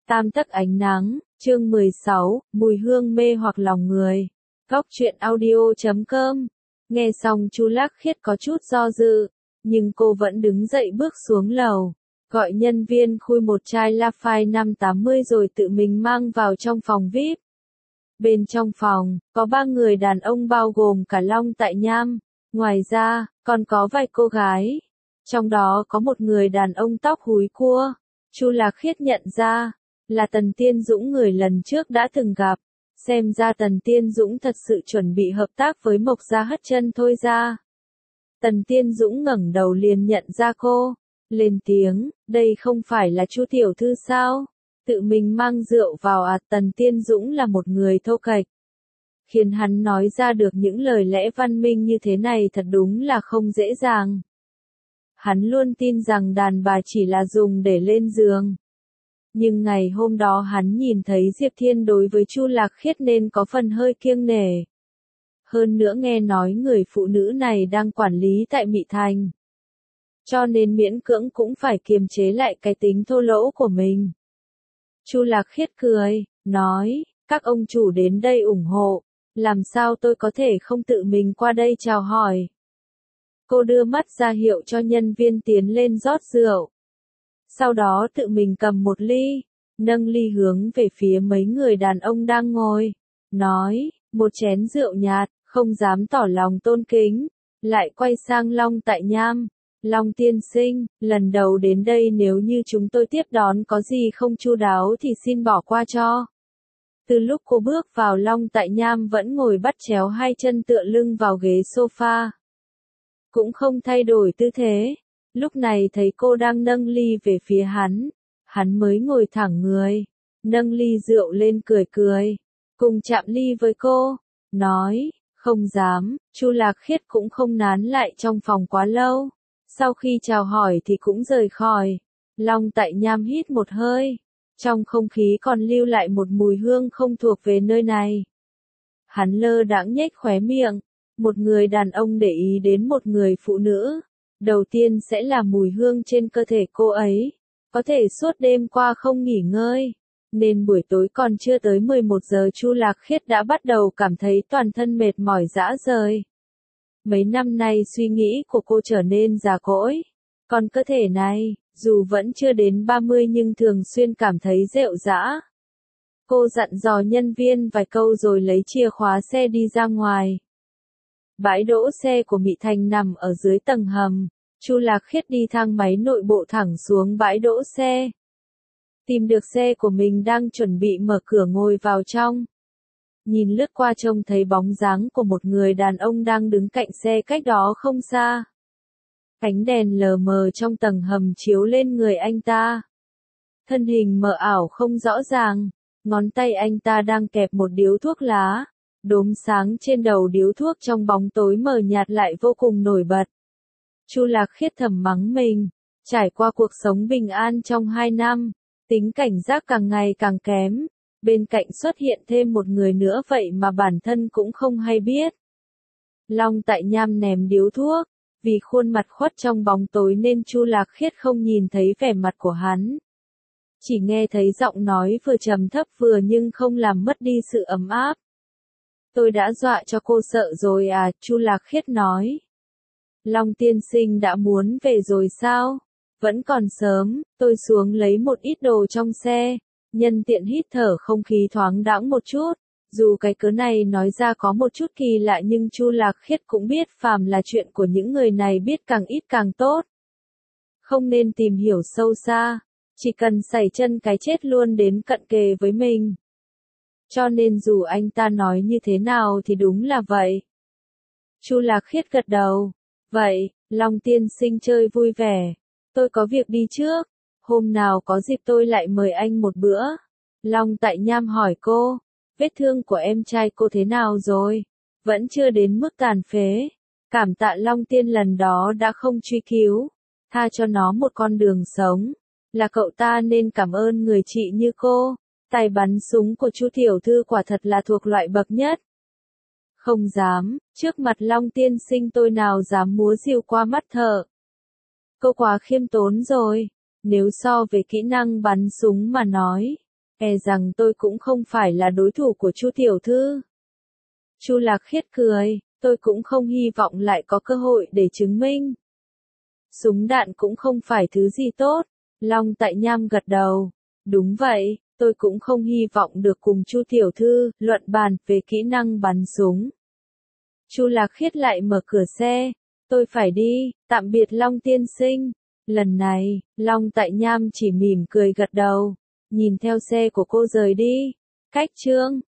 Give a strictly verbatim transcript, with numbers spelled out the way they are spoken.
Tam tấc ánh nắng, chương mười sáu, mùi hương mê hoặc lòng người. Góc truyện audio chấm com. Nghe xong Chu Lác Khiết có chút do dự, nhưng cô vẫn đứng dậy bước xuống lầu, gọi nhân viên khui một chai Lafite năm tám mươi rồi tự mình mang vào trong phòng vi ai pi. Bên trong phòng, có ba người đàn ông bao gồm cả Long Tại Nham, ngoài ra, còn có vài cô gái. Trong đó có một người đàn ông tóc húi cua, Chu Lác Khiết nhận ra, là Tần Tiên Dũng người lần trước đã từng gặp. Xem ra Tần Tiên Dũng thật sự chuẩn bị hợp tác với Mộc Gia Hất Chân thôi ra. Tần Tiên Dũng ngẩng đầu liền nhận ra cô, lên tiếng, đây không phải là Chu tiểu thư sao? Tự mình mang rượu vào à? Tần Tiên Dũng là một người thô kệch. Khiến hắn nói ra được những lời lẽ văn minh như thế này thật đúng là không dễ dàng. Hắn luôn tin rằng đàn bà chỉ là dùng để lên giường. Nhưng ngày hôm đó hắn nhìn thấy Diệp Thiên đối với Chu Lác Khiết nên có phần hơi kiêng nể. Hơn nữa nghe nói người phụ nữ này đang quản lý tại Mị Thành. Cho nên miễn cưỡng cũng phải kiềm chế lại cái tính thô lỗ của mình. Chu Lác Khiết cười, nói, các ông chủ đến đây ủng hộ, làm sao tôi có thể không tự mình qua đây chào hỏi. Cô đưa mắt ra hiệu cho nhân viên tiến lên rót rượu. Sau đó tự mình cầm một ly, nâng ly hướng về phía mấy người đàn ông đang ngồi, nói, một chén rượu nhạt, không dám tỏ lòng tôn kính, lại quay sang Long Tại Nham, Long tiên sinh, lần đầu đến đây nếu như chúng tôi tiếp đón có gì không chu đáo thì xin bỏ qua cho. Từ lúc cô bước vào Long Tại Nham vẫn ngồi bắt chéo hai chân tựa lưng vào ghế sofa. Cũng không thay đổi tư thế. Lúc này thấy cô đang nâng ly về phía hắn, hắn mới ngồi thẳng người, nâng ly rượu lên cười cười, cùng chạm ly với cô, nói, không dám. Chu Lác Khiết cũng không nán lại trong phòng quá lâu, sau khi chào hỏi thì cũng rời khỏi. Long Tại Nham hít một hơi, trong không khí còn lưu lại một mùi hương không thuộc về nơi này. Hắn lơ đãng nhếch khóe miệng, một người đàn ông để ý đến một người phụ nữ. Đầu tiên sẽ là mùi hương trên cơ thể cô ấy, có thể suốt đêm qua không nghỉ ngơi, nên buổi tối còn chưa tới mười một giờ Chu Lác Khiết đã bắt đầu cảm thấy toàn thân mệt mỏi rã rời. Mấy năm nay suy nghĩ của cô trở nên già cỗi, còn cơ thể này, dù vẫn chưa đến ba mươi nhưng thường xuyên cảm thấy rệu rã. Cô dặn dò nhân viên vài câu rồi lấy chìa khóa xe đi ra ngoài. Bãi đỗ xe của Mị Thành nằm ở dưới tầng hầm, Chu Lác Khiết đi thang máy nội bộ thẳng xuống bãi đỗ xe. Tìm được xe của mình đang chuẩn bị mở cửa ngồi vào trong. Nhìn lướt qua trông thấy bóng dáng của một người đàn ông đang đứng cạnh xe cách đó không xa. Ánh đèn lờ mờ trong tầng hầm chiếu lên người anh ta. Thân hình mờ ảo không rõ ràng, ngón tay anh ta đang kẹp một điếu thuốc lá. Đốm sáng trên đầu điếu thuốc trong bóng tối mờ nhạt lại vô cùng nổi bật. Chu Lác Khiết thầm mắng mình, trải qua cuộc sống bình an trong hai năm, tính cảnh giác càng ngày càng kém, bên cạnh xuất hiện thêm một người nữa vậy mà bản thân cũng không hay biết. Long Tại Nham ném điếu thuốc, vì khuôn mặt khuất trong bóng tối nên Chu Lác Khiết không nhìn thấy vẻ mặt của hắn. Chỉ nghe thấy giọng nói vừa trầm thấp vừa nhưng không làm mất đi sự ấm áp. Tôi đã dọa cho cô sợ rồi à, Chu Lác Khiết nói. Long tiên sinh đã muốn về rồi sao? Vẫn còn sớm, tôi xuống lấy một ít đồ trong xe, nhân tiện hít thở không khí thoáng đãng một chút. Dù cái cớ này nói ra có một chút kỳ lạ nhưng Chu Lác Khiết cũng biết phàm là chuyện của những người này biết càng ít càng tốt. Không nên tìm hiểu sâu xa, chỉ cần sẩy chân cái chết luôn đến cận kề với mình. Cho nên dù anh ta nói như thế nào thì đúng là vậy. Chu Lác Khiết gật đầu. Vậy, Long tiên sinh chơi vui vẻ. Tôi có việc đi trước. Hôm nào có dịp tôi lại mời anh một bữa. Long Tại Nham hỏi cô. Vết thương của em trai cô thế nào rồi? Vẫn chưa đến mức tàn phế. Cảm tạ Long tiên lần đó đã không truy cứu. Tha cho nó một con đường sống. Là cậu ta nên cảm ơn người chị như cô. Tài bắn súng của Chu tiểu thư quả thật là thuộc loại bậc nhất. Không dám, trước mặt Long tiên sinh tôi nào dám múa rìu qua mắt thợ. Cô quá khiêm tốn rồi, nếu so về kỹ năng bắn súng mà nói, E rằng tôi cũng không phải là đối thủ của Chu tiểu thư. Chu Lạc Khiết cười, tôi cũng không hy vọng lại có cơ hội để chứng minh. Súng đạn cũng không phải thứ gì tốt. Long Tại Nham gật đầu. Đúng vậy, tôi cũng không hy vọng được cùng Chu tiểu thư luận bàn về kỹ năng bắn súng. Chu Lạc Khiết lại mở cửa xe. Tôi phải đi, tạm biệt Long tiên sinh. Lần này, Long Tại Nham chỉ mỉm cười gật đầu, nhìn theo xe của cô rời đi. Cách chương